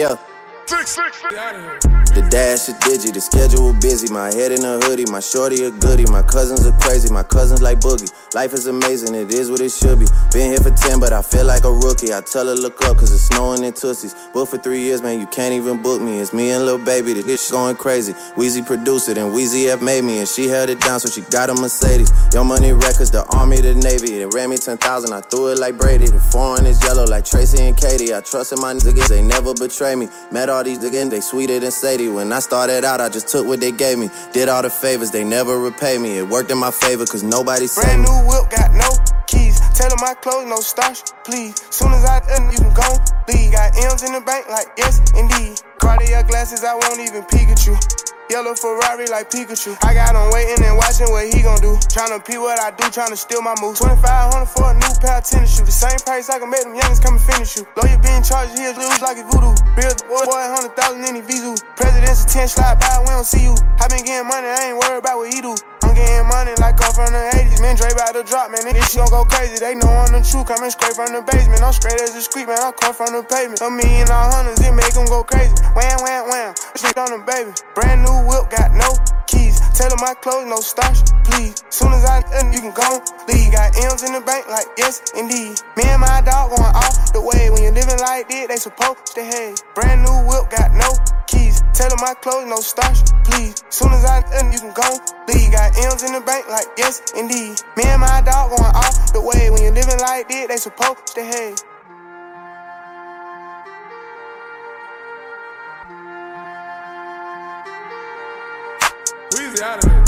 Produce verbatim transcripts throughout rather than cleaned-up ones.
Yeah. The dash is digi, the schedule busy. My head in a hoodie, my shorty a goodie. My cousins are crazy, my cousins like Boogie. Life is amazing, it is what it should be. Been here for ten, but I feel like a rookie. I tell her look up, cause it's snowing in Tootsies. Booked for three years, man, you can't even book me. It's me and Lil Baby, the bitch going crazy. Weezy produced it, and Weezy F made me. And she held it down, so she got a Mercedes. Young Money Records, the Army, the Navy. They ran me ten thousand, I threw it like Brady. The foreign is yellow like Tracy and Katie. I trusted my niggas, they never betray me. Met all these niggas, they sweeter than Sadie. When I started out, I just took what they gave me. Did all the favors, they never repay me. It worked in my favor, cause nobody saved me. Brand new whip, got no keys. Tell them my clothes, no starch, please. Soon as I end, you can go leave. Got M's in the bank, like yes, indeed. Cartier glasses, I won't even Pikachu. Yellow Ferrari like Pikachu. I got him waiting and watching what he gon' do. Tryna pee what I do, tryna steal my moves. twenty-five hundred for a new pair of tennis shoes. The same price I can make them youngins come and finish you. Lawyer being charged, he'll lose like a voodoo. Bill the boy, boy, one hundred thousand in the Vizu. President's ten slide by, we don't see you. I been getting money, I ain't worried about what he do. I'm getting money like I'm from the eighties. Man, Dre about to drop, man. This shit gon' go crazy. They know I'm the truth. Coming straight from the basement. I'm straight as a street, man. I come from the pavement. A million all hundreds, it make them go crazy. Wham, wham, wham. Shit on the baby. Brand new whip, got no keys. Tell them my clothes, no starch, please. Soon as I end, you can go leave. Got M's in the bank, like yes, indeed. Me and my dog going off the way. When you're living like this, they supposed to hate. Brand new whip, got no keys. Tell them my clothes, no starch, please. Soon as I end, you can go leave. Got M's in the bank, like yes, indeed. Me and my dog going off the way. When you're living like this, they supposed to hate. Weezy out of here.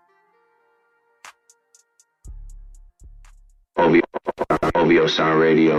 O V O Sound Radio.